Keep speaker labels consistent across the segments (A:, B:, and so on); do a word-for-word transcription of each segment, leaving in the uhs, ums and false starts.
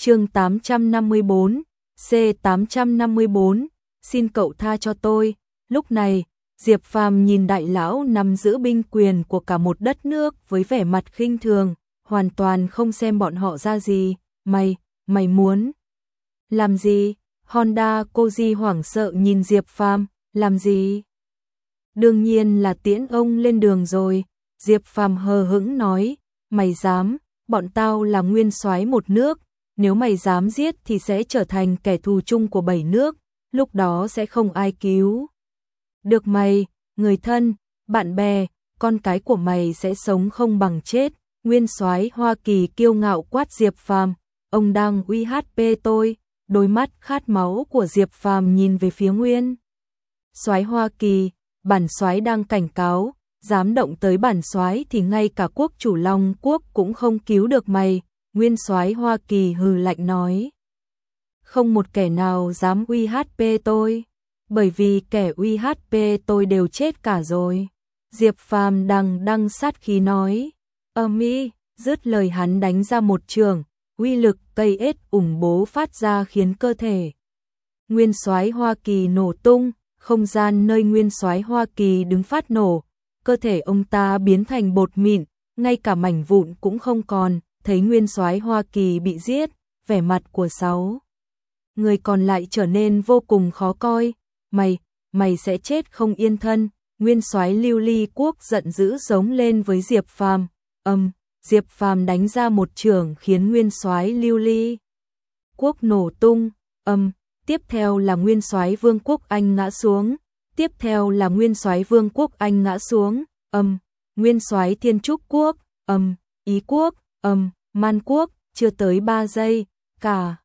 A: Chương tám trăm năm mươi bốn, C tám trăm năm mươi bốn, xin cậu tha cho tôi. Lúc này, Diệp Phàm nhìn đại lão nắm giữ binh quyền của cả một đất nước với vẻ mặt khinh thường, hoàn toàn không xem bọn họ ra gì. Mày, mày muốn làm gì? Honda Koji hoảng sợ nhìn Diệp Phàm, làm gì? Đương nhiên là tiễn ông lên đường rồi. Diệp Phàm hờ hững nói, mày dám, bọn tao là nguyên soái một nước, nếu mày dám giết thì sẽ trở thành kẻ thù chung của bảy nước, lúc đó sẽ không ai cứu được mày, người thân, bạn bè, con cái của mày sẽ sống không bằng chết. Nguyên soái Hoa Kỳ kiêu ngạo quát Diệp Phàm, ông đang uy hiếp tôi. Đôi mắt khát máu của Diệp Phàm nhìn về phía Nguyên soái Hoa Kỳ, bản soái đang cảnh cáo, dám động tới bản soái thì ngay cả quốc chủ Long quốc cũng không cứu được mày. Nguyên soái Hoa Kỳ hừ lạnh nói, không một kẻ nào dám uy hiếp tôi, bởi vì kẻ uy hiếp tôi đều chết cả rồi. Diệp Phàm đằng đằng sát khí nói, âm ý, dứt lời hắn đánh ra một trường, uy lực cây ết ủng bố phát ra khiến cơ thể Nguyên soái Hoa Kỳ nổ tung, không gian nơi Nguyên soái Hoa Kỳ đứng phát nổ, cơ thể ông ta biến thành bột mịn, ngay cả mảnh vụn cũng không còn. Thấy Nguyên soái Hoa Kỳ bị giết, vẻ mặt của sáu người còn lại trở nên vô cùng khó coi. Mày, mày sẽ chết không yên thân. Nguyên soái Lưu Ly Quốc giận dữ giống lên với Diệp Phàm. Âm, Diệp Phàm đánh ra một chưởng khiến Nguyên soái Lưu Ly Quốc nổ tung. Âm, tiếp theo là Nguyên soái Vương quốc Anh ngã xuống. Tiếp theo là Nguyên soái Vương quốc Anh ngã xuống. Âm, Nguyên soái Thiên Trúc Quốc. Âm, Ý Quốc. Âm, Man Quốc. Chưa tới ba giây, cả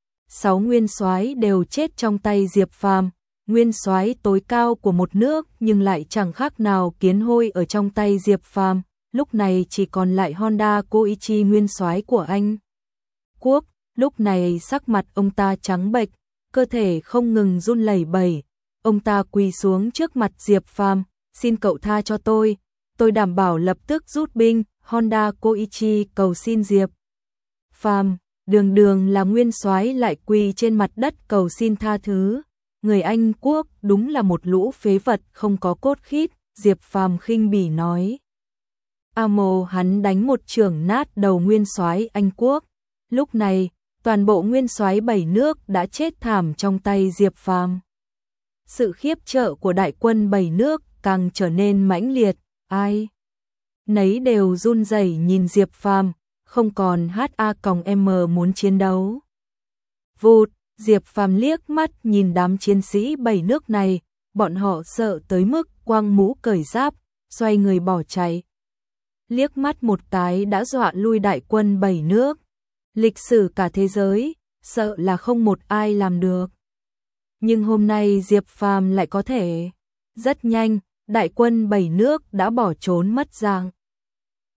A: sáu nguyên soái đều chết trong tay Diệp Phàm. Nguyên soái tối cao của một nước nhưng lại chẳng khác nào kiến hôi ở trong tay Diệp Phàm. Lúc này chỉ còn lại Honda Koichi, nguyên soái của Anh Quốc. Lúc này sắc mặt ông ta trắng bệch, cơ thể không ngừng run lẩy bẩy. Ông ta quỳ xuống trước mặt Diệp Phàm, xin cậu tha cho tôi, tôi đảm bảo lập tức rút binh. Honda Koichi cầu xin Diệp Phàm, đường đường là nguyên soái lại quỳ trên mặt đất cầu xin tha thứ. Người Anh Quốc đúng là một lũ phế vật không có cốt khít. Diệp Phàm khinh bỉ nói. Amo hắn đánh một chưởng nát đầu nguyên soái Anh Quốc. Lúc này, toàn bộ nguyên soái bảy nước đã chết thảm trong tay Diệp Phàm. Sự khiếp trợ của đại quân bảy nước càng trở nên mãnh liệt, ai nấy đều run rẩy nhìn Diệp Phàm, không còn hát a còng em muốn chiến đấu. Vụt, Diệp Phàm liếc mắt nhìn đám chiến sĩ bảy nước này, bọn họ sợ tới mức quăng mũ cởi giáp, xoay người bỏ chạy. Liếc mắt một cái đã dọa lui đại quân bảy nước. Lịch sử cả thế giới, sợ là không một ai làm được. Nhưng hôm nay Diệp Phàm lại có thể. Rất nhanh, đại quân bảy nước đã bỏ trốn mất dạng.